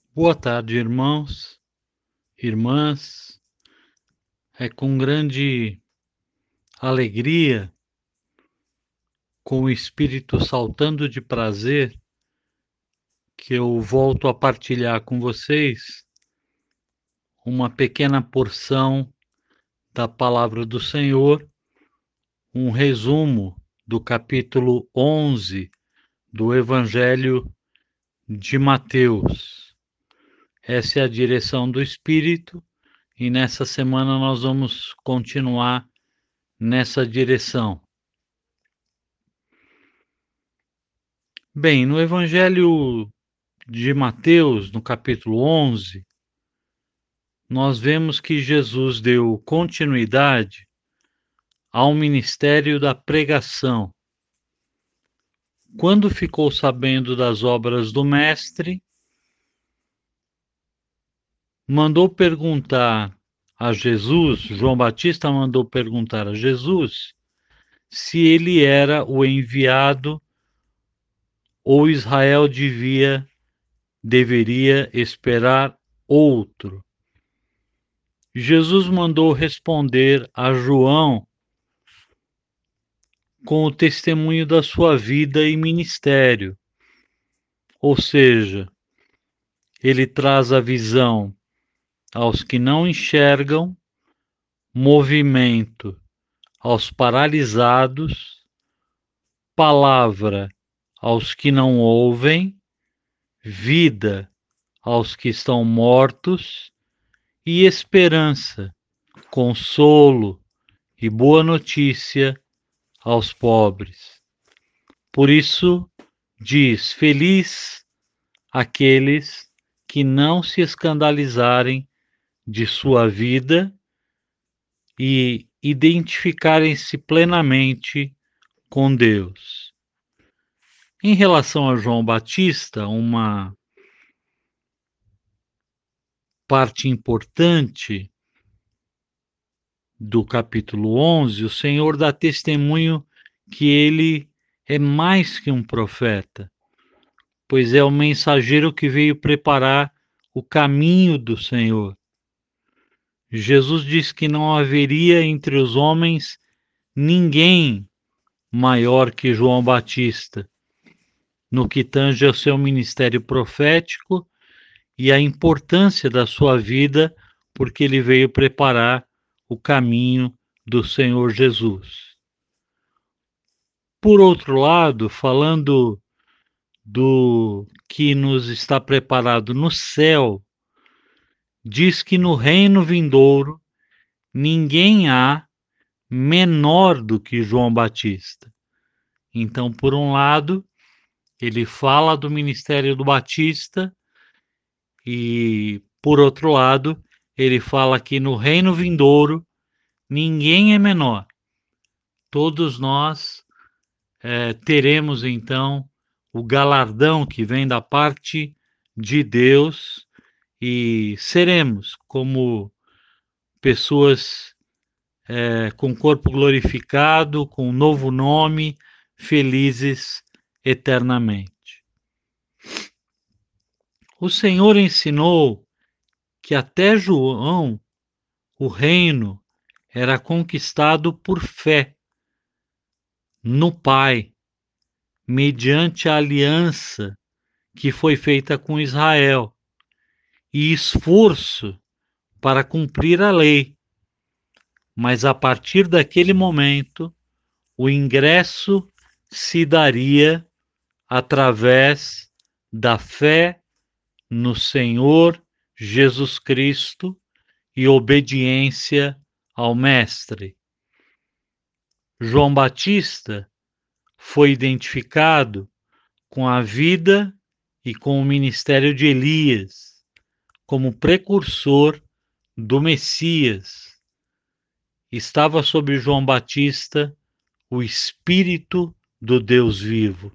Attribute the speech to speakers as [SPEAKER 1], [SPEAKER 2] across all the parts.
[SPEAKER 1] Boa tarde, irmãos, irmãs. É com grande alegria, com o espírito saltando de prazer, que eu volto a partilhar com vocês uma pequena porção da palavra do Senhor, um resumo do capítulo 11 do Evangelho de Mateus. Essa é a direção do Espírito e nessa semana nós vamos continuar nessa direção. Bem, no Evangelho de Mateus, no capítulo 11, nós vemos que Jesus deu continuidade ao ministério da pregação. Quando ficou sabendo das obras do Mestre, mandou perguntar a Jesus, João Batista mandou perguntar a Jesus se ele era o enviado ou Israel deveria esperar outro. Jesus mandou responder a João com o testemunho da sua vida e ministério. Ou seja, ele traz a visão aos que não enxergam, movimento aos paralisados, palavra aos que não ouvem, vida aos que estão mortos e esperança, consolo e boa notícia aos pobres. Por isso, diz: feliz aqueles que não se escandalizarem de sua vida e identificarem-se plenamente com Deus. Em relação a João Batista, uma parte importante do capítulo 11, o Senhor dá testemunho que ele é mais que um profeta, pois é o mensageiro que veio preparar o caminho do Senhor. Jesus disse que não haveria entre os homens ninguém maior que João Batista, no que tange ao seu ministério profético e a importância da sua vida, porque ele veio preparar o caminho do Senhor Jesus. Por outro lado, falando do que nos está preparado no céu, diz que no reino vindouro ninguém há menor do que João Batista. Então, por um lado, ele fala do ministério do Batista e, por outro lado, ele fala que no reino vindouro ninguém é menor. Todos nós teremos, então, o galardão que vem da parte de Deus e seremos como pessoas com corpo glorificado, com um novo nome, felizes eternamente. O Senhor ensinou que até João o reino era conquistado por fé no Pai, mediante a aliança que foi feita com Israel e esforço para cumprir a lei. Mas a partir daquele momento, o ingresso se daria através da fé no Senhor Jesus Cristo e obediência ao Mestre. João Batista foi identificado com a vida e com o ministério de Elias, como precursor do Messias. Estava sobre João Batista o Espírito do Deus vivo.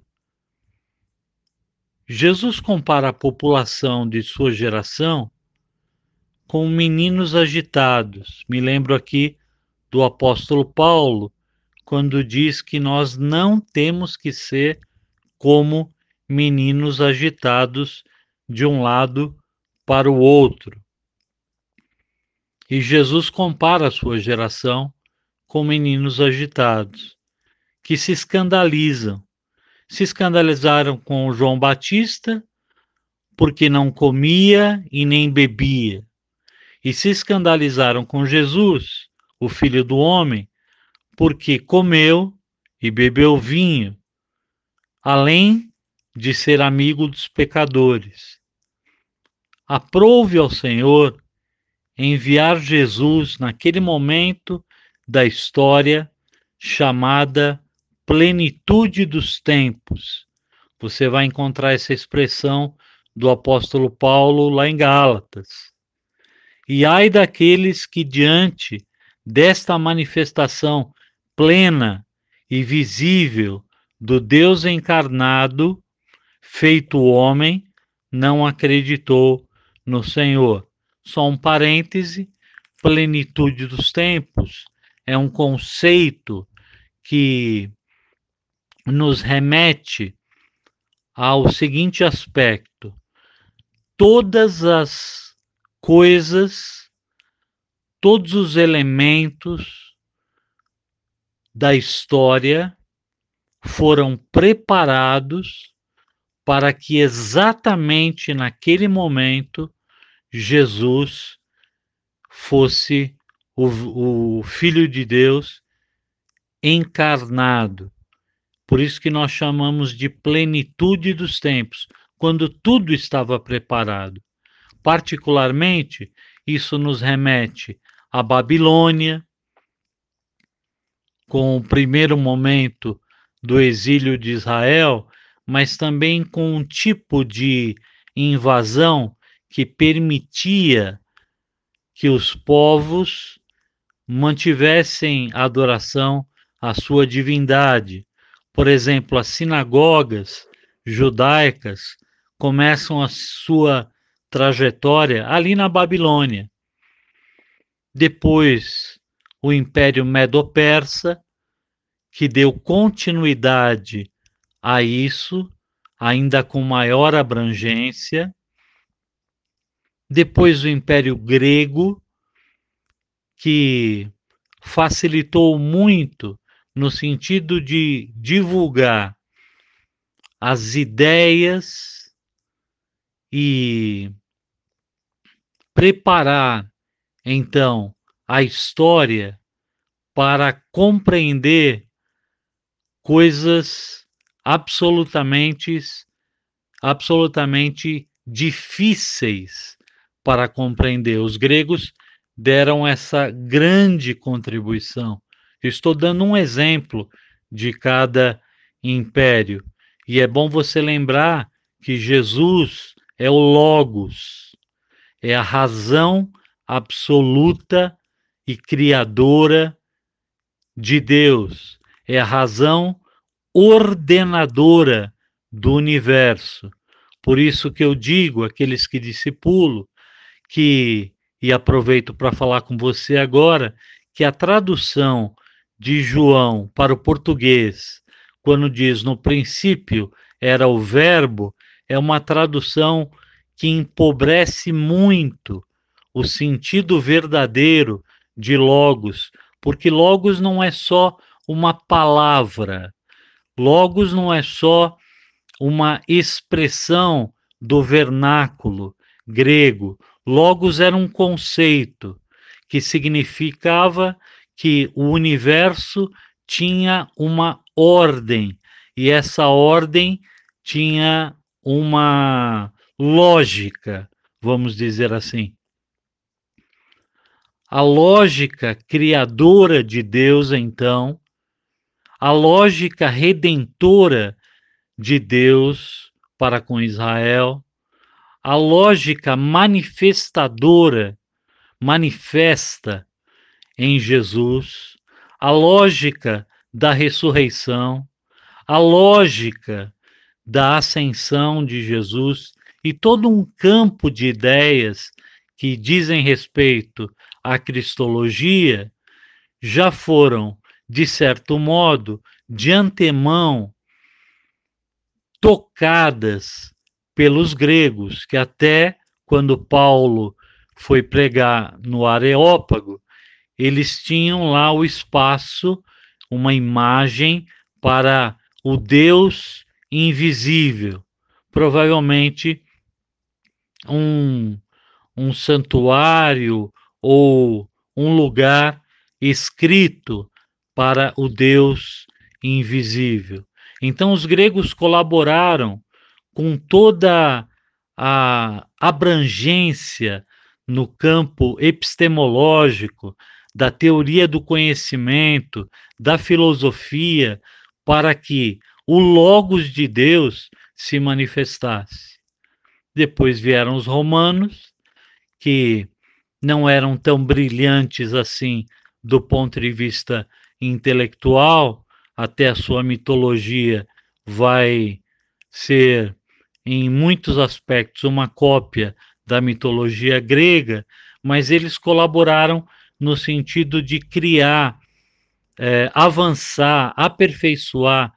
[SPEAKER 1] Jesus compara a população de sua geração com meninos agitados. Me lembro aqui do apóstolo Paulo, quando diz que nós não temos que ser como meninos agitados de um lado para o outro. E Jesus compara a sua geração com meninos agitados, que se escandalizam. Se escandalizaram com João Batista, porque não comia e nem bebia. E se escandalizaram com Jesus, o Filho do Homem, porque comeu e bebeu vinho, além de ser amigo dos pecadores. Aprove ao Senhor enviar Jesus naquele momento da história chamada plenitude dos tempos. Você vai encontrar essa expressão do apóstolo Paulo lá em Gálatas. E ai daqueles que diante desta manifestação plena e visível do Deus encarnado, feito homem, não acreditou no Senhor. Só um parêntese, plenitude dos tempos é um conceito que nos remete ao seguinte aspecto: todas as coisas, todos os elementos da história foram preparados para que exatamente naquele momento Jesus fosse o Filho de Deus encarnado. Por isso que nós chamamos de plenitude dos tempos, quando tudo estava preparado. Particularmente, isso nos remete à Babilônia, com o primeiro momento do exílio de Israel, mas também com um tipo de invasão que permitia que os povos mantivessem a adoração à sua divindade. Por exemplo, as sinagogas judaicas começam a sua trajetória ali na Babilônia. Depois, o Império Medo-Persa, que deu continuidade a isso, ainda com maior abrangência. Depois, o Império Grego, que facilitou muito no sentido de divulgar as ideias e preparar, então, a história para compreender coisas absolutamente difíceis para compreender. Os gregos deram essa grande contribuição. Eu estou dando um exemplo de cada império. E é bom você lembrar que Jesus é o Logos, é a razão absoluta e criadora de Deus, é a razão ordenadora do universo. Por isso que eu digo àqueles que discipulo que, e aproveito para falar com você agora, que a tradução de João para o português, quando diz no princípio era o verbo, é uma tradução que empobrece muito o sentido verdadeiro de logos, porque logos não é só uma palavra, logos não é só uma expressão do vernáculo grego. Logos era um conceito que significava que o universo tinha uma ordem, e essa ordem tinha uma lógica, vamos dizer assim. A lógica criadora de Deus, então, a lógica redentora de Deus para com Israel, a lógica manifesta em Jesus, a lógica da ressurreição, a lógica da ascensão de Jesus e todo um campo de ideias que dizem respeito à cristologia já foram, de certo modo, de antemão tocadas pelos gregos, que até quando Paulo foi pregar no Areópago, eles tinham lá o espaço, uma imagem para o Deus invisível, provavelmente um, um santuário ou um lugar escrito para o Deus invisível. Então, os gregos colaboraram com toda a abrangência no campo epistemológico, da teoria do conhecimento, da filosofia, para que o Logos de Deus se manifestasse. Depois vieram os romanos, que não eram tão brilhantes assim do ponto de vista intelectual, até a sua mitologia vai ser, em muitos aspectos, uma cópia da mitologia grega, mas eles colaboraram no sentido de criar, avançar, aperfeiçoar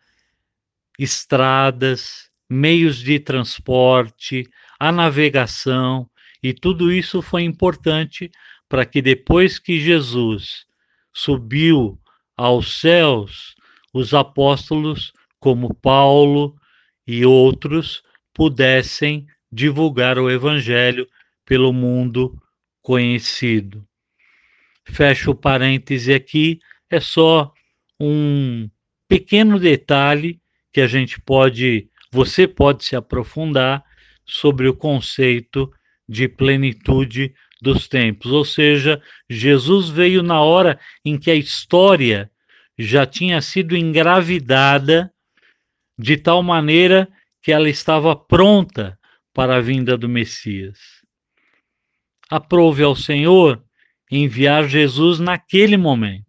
[SPEAKER 1] estradas, meios de transporte, a navegação, e tudo isso foi importante para que depois que Jesus subiu aos céus, os apóstolos, como Paulo e outros, pudessem divulgar o evangelho pelo mundo conhecido. Fecho o parêntese aqui, é só um pequeno detalhe que você pode se aprofundar sobre o conceito de plenitude dos tempos. Ou seja, Jesus veio na hora em que a história já tinha sido engravidada de tal maneira que ela estava pronta para a vinda do Messias. Aprove ao Senhor enviar Jesus naquele momento.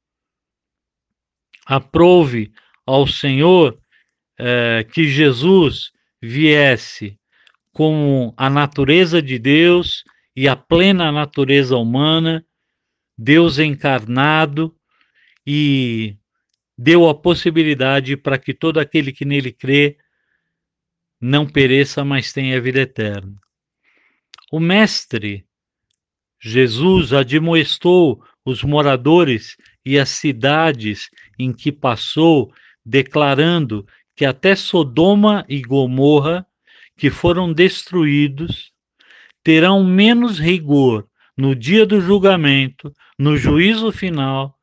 [SPEAKER 1] Aprove ao Senhor que Jesus viesse com a natureza de Deus e a plena natureza humana, Deus encarnado, e deu a possibilidade para que todo aquele que nele crê não pereça, mas tenha vida eterna. O Mestre Jesus admoestou os moradores e as cidades em que passou, declarando que até Sodoma e Gomorra, que foram destruídos, terão menos rigor no dia do julgamento, no juízo final,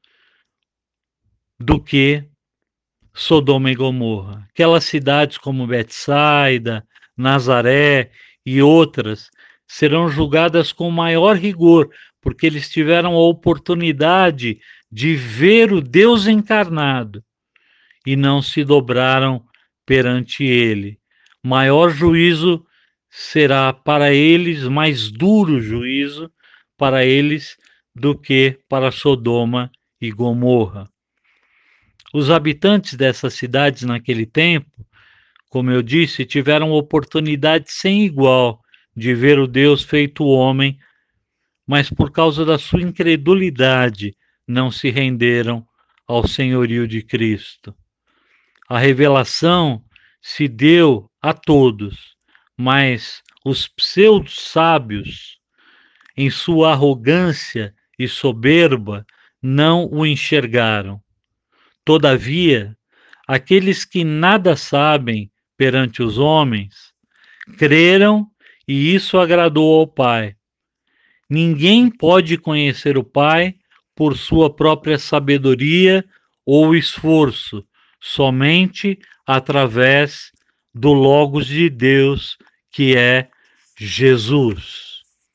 [SPEAKER 1] do que Sodoma e Gomorra. Aquelas cidades como Betsaida, Nazaré e outras serão julgadas com maior rigor, porque eles tiveram a oportunidade de ver o Deus encarnado e não se dobraram perante ele. Maior juízo será para eles, mais duro juízo para eles do que para Sodoma e Gomorra. Os habitantes dessas cidades naquele tempo, como eu disse, tiveram oportunidade sem igual de ver o Deus feito homem, mas por causa da sua incredulidade não se renderam ao senhorio de Cristo. A revelação se deu a todos, mas os pseudo-sábios, em sua arrogância e soberba, não o enxergaram. Todavia, aqueles que nada sabem perante os homens, creram e isso agradou ao Pai. Ninguém pode conhecer o Pai por sua própria sabedoria ou esforço, somente através do Logos de Deus, que é Jesus.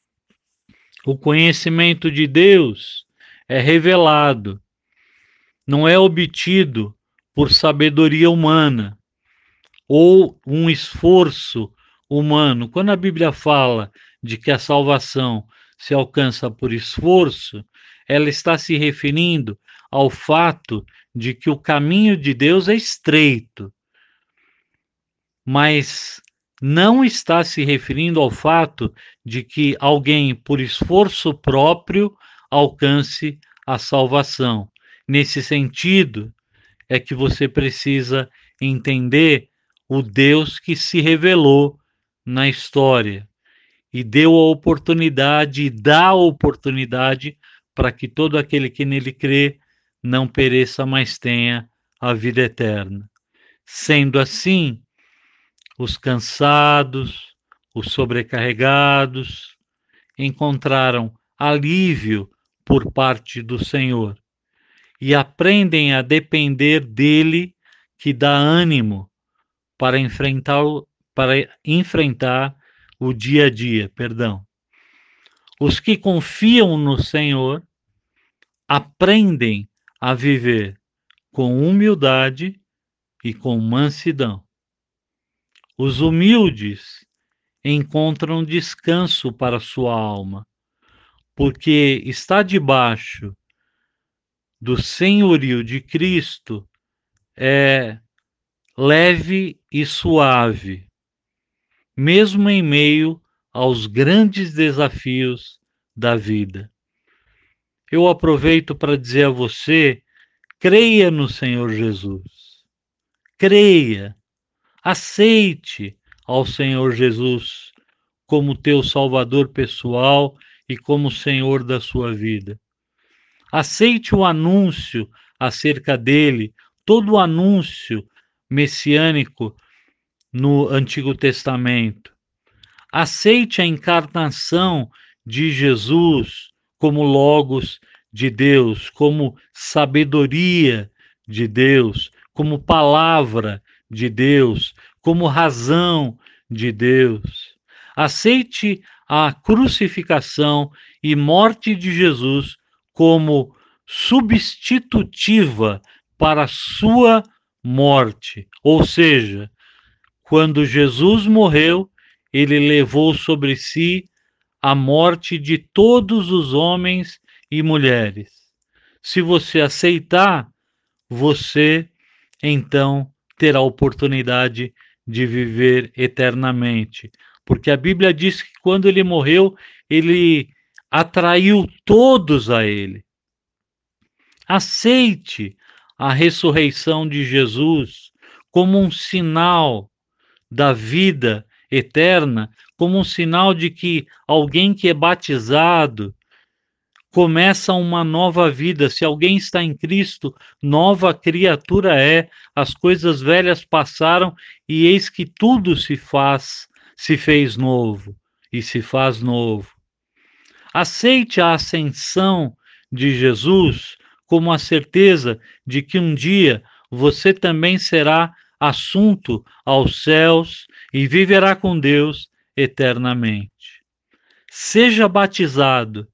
[SPEAKER 1] O conhecimento de Deus é revelado, não é obtido por sabedoria humana ou um esforço humano. Quando a Bíblia fala de que a salvação se alcança por esforço, ela está se referindo ao fato de que o caminho de Deus é estreito, mas não está se referindo ao fato de que alguém, por esforço próprio, alcance a salvação. Nesse sentido, é que você precisa entender o Deus que se revelou na história. e deu a oportunidade e dá a oportunidade para que todo aquele que nele crê não pereça, mas tenha a vida eterna. Sendo assim, os cansados, os sobrecarregados, encontraram alívio por parte do Senhor e aprendem a depender dele, que dá ânimo para enfrentar o dia a dia, perdão. Os que confiam no Senhor aprendem a viver com humildade e com mansidão. Os humildes encontram descanso para sua alma, porque está debaixo do senhorio de Cristo é leve e suave, mesmo em meio aos grandes desafios da vida. Eu aproveito para dizer a você: creia no Senhor Jesus. Creia, aceite ao Senhor Jesus como teu Salvador pessoal e como Senhor da sua vida. Aceite o anúncio acerca dele, todo o anúncio messiânico no Antigo Testamento. Aceite a encarnação de Jesus como Logos de Deus, como sabedoria de Deus, como palavra de Deus, como razão de Deus. Aceite a crucificação e morte de Jesus como substitutiva para a sua morte. Ou seja, quando Jesus morreu, ele levou sobre si a morte de todos os homens e mulheres. Se você aceitar, você então terá a oportunidade de viver eternamente. Porque a Bíblia diz que quando ele morreu, ele atraiu todos a ele. Aceite a ressurreição de Jesus como um sinal da vida eterna, como um sinal de que alguém que é batizado começa uma nova vida. Se alguém está em Cristo, nova criatura é. As coisas velhas passaram e eis que tudo se fez novo e se faz novo. Aceite a ascensão de Jesus como a certeza de que um dia você também será assunto aos céus e viverá com Deus eternamente. Seja batizado,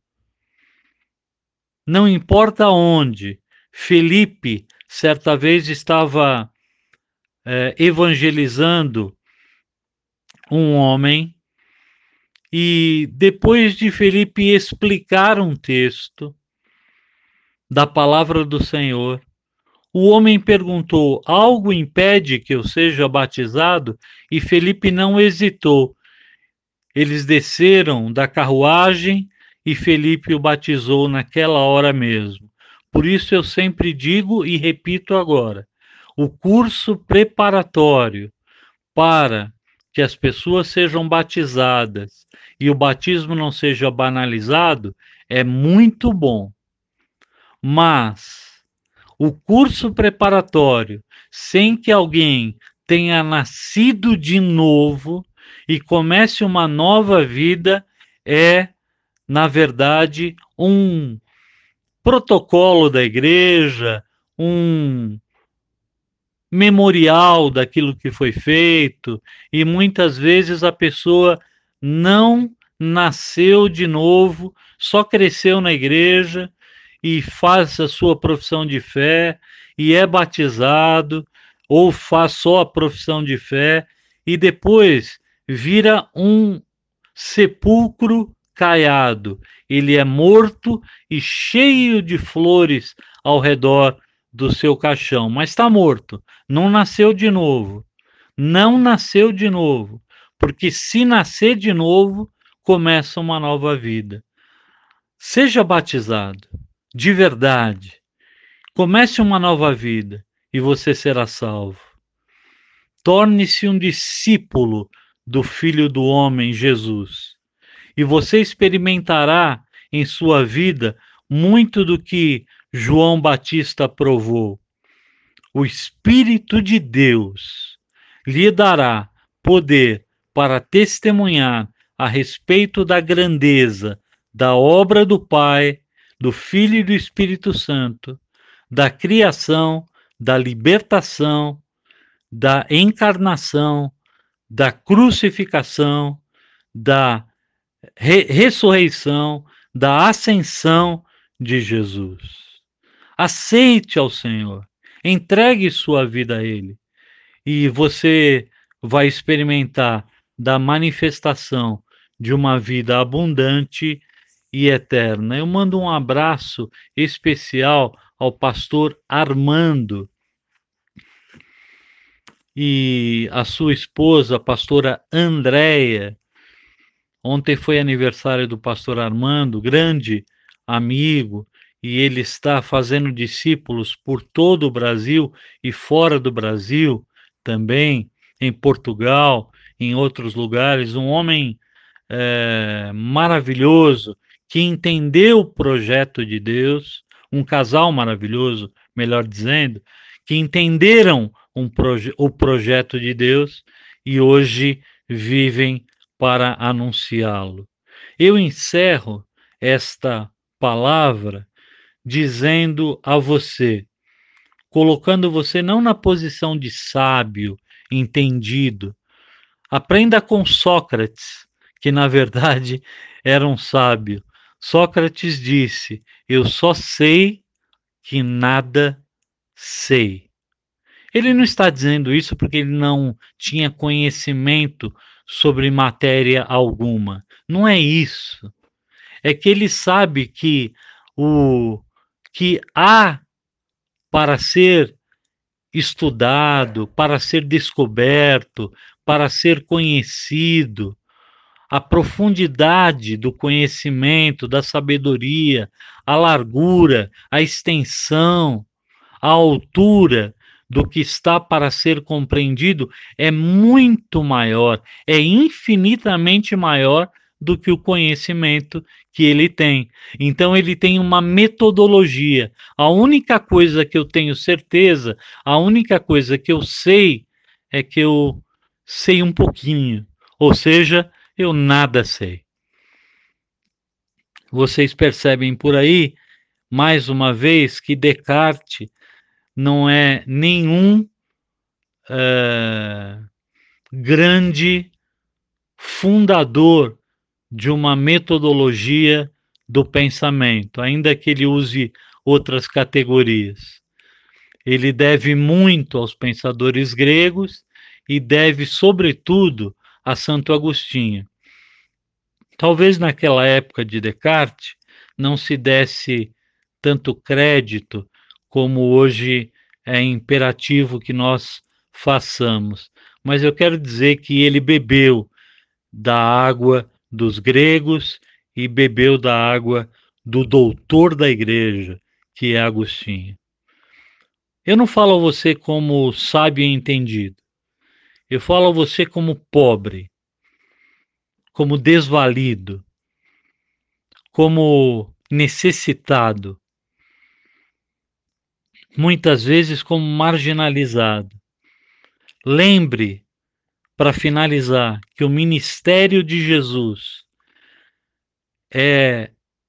[SPEAKER 1] não importa onde. Felipe, certa vez, estava evangelizando um homem e depois de Felipe explicar um texto da palavra do Senhor, o homem perguntou: algo impede que eu seja batizado? E Felipe não hesitou. Eles desceram da carruagem e Felipe o batizou naquela hora mesmo. Por isso eu sempre digo e repito agora: o curso preparatório para que as pessoas sejam batizadas e o batismo não seja banalizado é muito bom. Mas o curso preparatório, sem que alguém tenha nascido de novo e comece uma nova vida, é, na verdade, um protocolo da igreja, um memorial daquilo que foi feito, e muitas vezes a pessoa não nasceu de novo, só cresceu na igreja e faz a sua profissão de fé e é batizado, ou faz só a profissão de fé e depois vira um sepulcro caiado. Ele é morto e cheio de flores ao redor do seu caixão, mas está morto, não nasceu de novo. Não nasceu de novo, porque se nascer de novo, começa uma nova vida. Seja batizado, de verdade. Comece uma nova vida e você será salvo. Torne-se um discípulo do Filho do Homem, Jesus. e você experimentará em sua vida muito do que João Batista provou. O Espírito de Deus lhe dará poder para testemunhar a respeito da grandeza da obra do Pai, do Filho e do Espírito Santo, da criação, da libertação, da encarnação, da crucificação, da ressurreição, da ascensão de Jesus. Aceite ao Senhor, entregue sua vida a Ele, e você vai experimentar da manifestação de uma vida abundante e eterna. Eu mando um abraço especial ao pastor Armando e a sua esposa, a pastora Andréia. Ontem foi aniversário do pastor Armando, grande amigo, e ele está fazendo discípulos por todo o Brasil e fora do Brasil também, em Portugal, em outros lugares. Um homem maravilhoso, que entendeu o projeto de Deus, um casal maravilhoso, melhor dizendo, que entenderam o projeto de Deus e hoje vivem para anunciá-lo. Eu encerro esta palavra dizendo a você, colocando você não na posição de sábio, entendido. Aprenda com Sócrates, que na verdade era um sábio. Sócrates disse: eu só sei que nada sei. Ele não está dizendo isso porque ele não tinha conhecimento sobre matéria alguma. Não é isso. É que ele sabe que o que há para ser estudado, para ser descoberto, para ser conhecido, a profundidade do conhecimento, da sabedoria, a largura, a extensão, a altura do que está para ser compreendido é muito maior, é infinitamente maior do que o conhecimento que ele tem. Então ele tem uma metodologia. A única coisa que eu tenho certeza, a única coisa que eu sei é que eu sei um pouquinho, ou seja, eu nada sei. Vocês percebem por aí, mais uma vez, que Descartes não é nenhum grande fundador de uma metodologia do pensamento, ainda que ele use outras categorias. Ele deve muito aos pensadores gregos e deve, sobretudo, a Santo Agostinho. Talvez naquela época de Descartes não se desse tanto crédito como hoje é imperativo que nós façamos. Mas eu quero dizer que ele bebeu da água dos gregos e bebeu da água do doutor da igreja, que é Agostinho. Eu não falo a você como sábio e entendido. Eu falo a você como pobre, como desvalido, como necessitado, muitas vezes como marginalizado. Lembre, para finalizar, que o ministério de Jesus é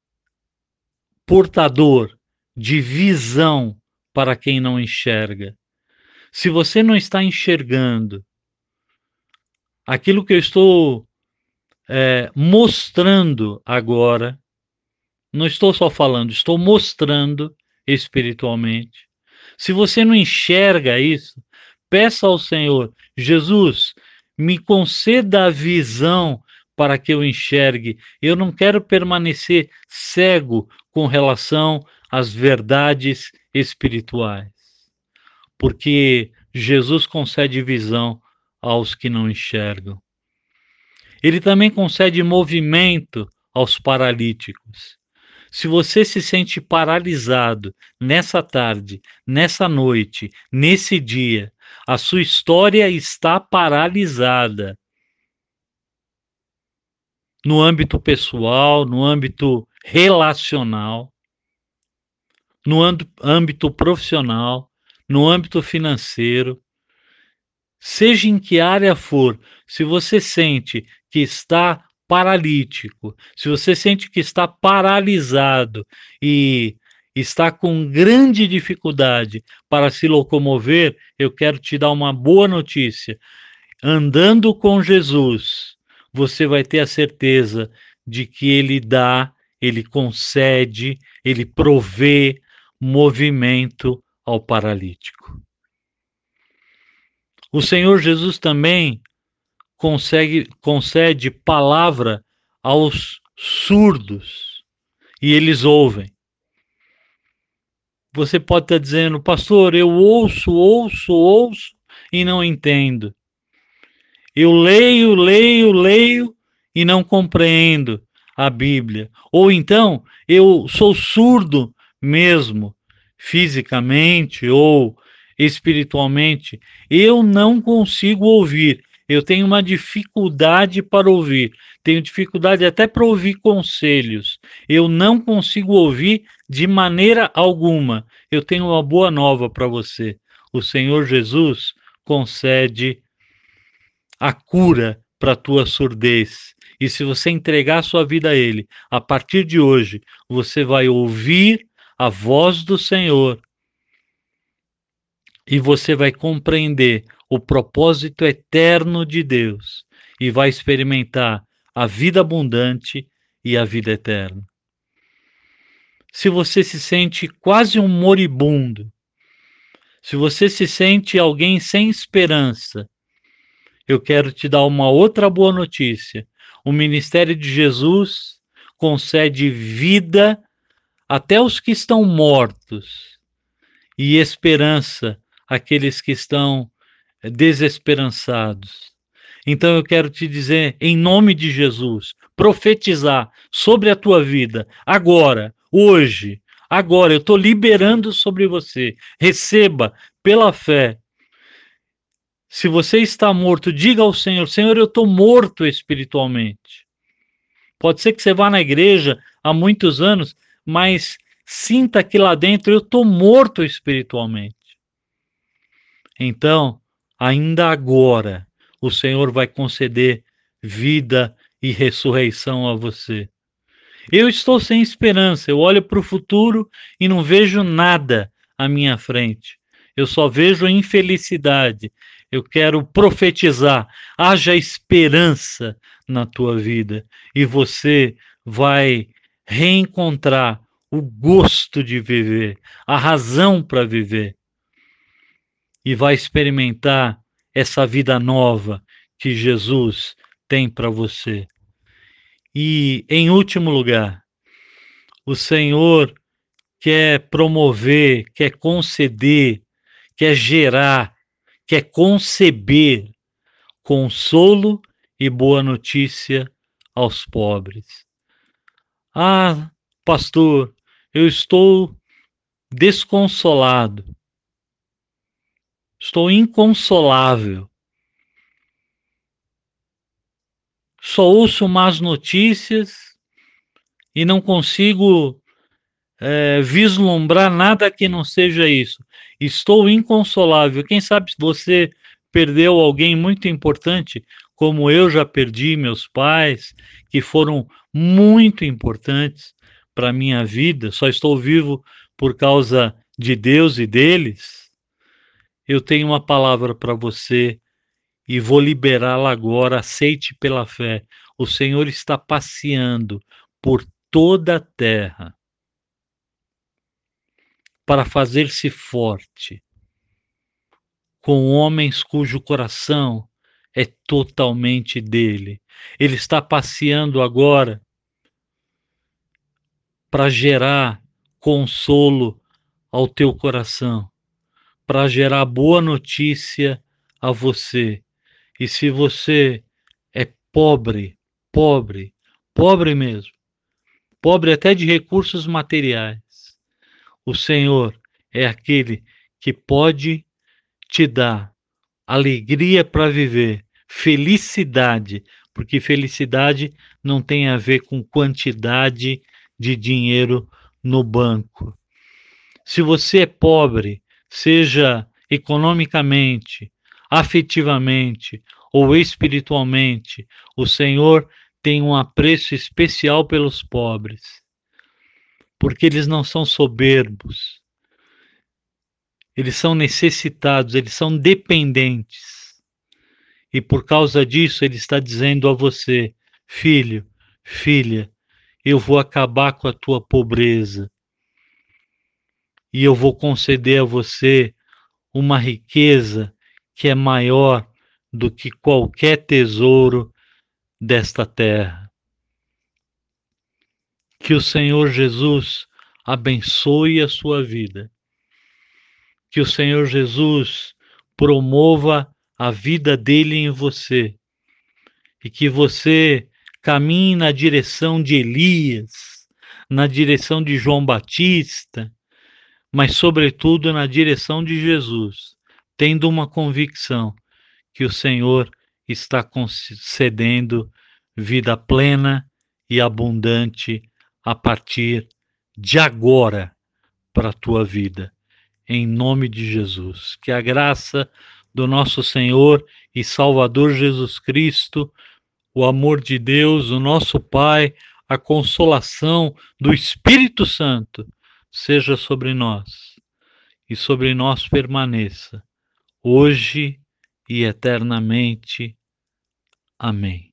[SPEAKER 1] portador de visão para quem não enxerga. Se você não está enxergando aquilo que eu estou mostrando agora, não estou só falando, estou mostrando espiritualmente. Se você não enxerga isso, peça ao Senhor: Jesus, me conceda a visão para que eu enxergue. Eu não quero permanecer cego com relação às verdades espirituais, porque Jesus concede visão aos que não enxergam. Ele também concede movimento aos paralíticos. Se você se sente paralisado nessa tarde, nessa noite, nesse dia, a sua história está paralisada. no âmbito pessoal, no âmbito relacional, no âmbito profissional, no âmbito financeiro, seja em que área for, se você sente que está paralítico, se você sente que está paralisado e está com grande dificuldade para se locomover, eu quero te dar uma boa notícia. Andando com Jesus, você vai ter a certeza de que Ele dá, Ele concede, Ele provê movimento ao paralítico. O Senhor Jesus também concede palavra aos surdos e eles ouvem. Você pode estar dizendo, pastor, eu ouço e não entendo. Eu leio e não compreendo a Bíblia. Ou então, eu sou surdo mesmo, fisicamente ou espiritualmente. Eu não consigo ouvir. Eu tenho uma dificuldade para ouvir. Tenho dificuldade até para ouvir conselhos. Eu não consigo ouvir de maneira alguma. Eu tenho uma boa nova para você. O Senhor Jesus concede a cura para a tua surdez. E se você entregar a sua vida a Ele, a partir de hoje, você vai ouvir a voz do Senhor e você vai compreender o propósito eterno de Deus e vai experimentar a vida abundante e a vida eterna. Se você se sente quase um moribundo, se você se sente alguém sem esperança, eu quero te dar uma outra boa notícia. O ministério de Jesus concede vida até os que estão mortos e esperança àqueles que estão desesperançados. Então eu quero te dizer, em nome de Jesus, profetizar sobre a tua vida, agora, hoje, agora, eu estou liberando sobre você. Receba pela fé. Se você está morto, diga ao Senhor, Senhor, eu estou morto espiritualmente. Pode ser que você vá na igreja há muitos anos, mas sinta que lá dentro eu estou morto espiritualmente. Então, ainda agora, o Senhor vai conceder vida e ressurreição a você. Eu estou sem esperança, eu olho para o futuro e não vejo nada à minha frente. Eu só vejo infelicidade. Eu quero profetizar, haja esperança na tua vida e você vai reencontrar o gosto de viver, a razão para viver e vai experimentar essa vida nova que Jesus tem para você. E, em último lugar, o Senhor quer promover, quer conceder, quer gerar, quer conceber consolo e boa notícia aos pobres. Ah, pastor, eu estou desconsolado, estou inconsolável, só ouço más notícias e não consigo vislumbrar nada que não seja isso. Estou inconsolável. Quem sabe você perdeu alguém muito importante, como eu já perdi meus pais, que foram muito importantes para a minha vida. Só estou vivo por causa de Deus e deles. Eu tenho uma palavra para você e vou liberá-la agora. Aceite pela fé. O Senhor está passeando por toda a terra para fazer-se forte com homens cujo coração é totalmente dele. Ele está passeando agora para gerar consolo ao teu coração, para gerar boa notícia a você. E se você é pobre mesmo, pobre até de recursos materiais, o Senhor é aquele que pode te dar alegria para viver, felicidade porque felicidade não tem a ver com quantidade de dinheiro no banco. Se você é pobre, seja economicamente, afetivamente ou espiritualmente, o Senhor tem um apreço especial pelos pobres, porque eles não são soberbos, eles são necessitados, eles são dependentes. E por causa disso, ele está dizendo a você: filho, filha, eu vou acabar com a tua pobreza e eu vou conceder a você uma riqueza que é maior do que qualquer tesouro desta terra. Que o Senhor Jesus abençoe a sua vida. Que o Senhor Jesus promova a vida dele em você. E que você caminhe na direção de Elias, na direção de João Batista, mas sobretudo na direção de Jesus, tendo uma convicção que o Senhor está concedendo vida plena e abundante a partir de agora para a tua vida. Em nome de Jesus. Que a graça do nosso Senhor e Salvador Jesus Cristo, o amor de Deus, o nosso Pai, a consolação do Espírito Santo seja sobre nós e sobre nós permaneça, hoje e eternamente. Amém.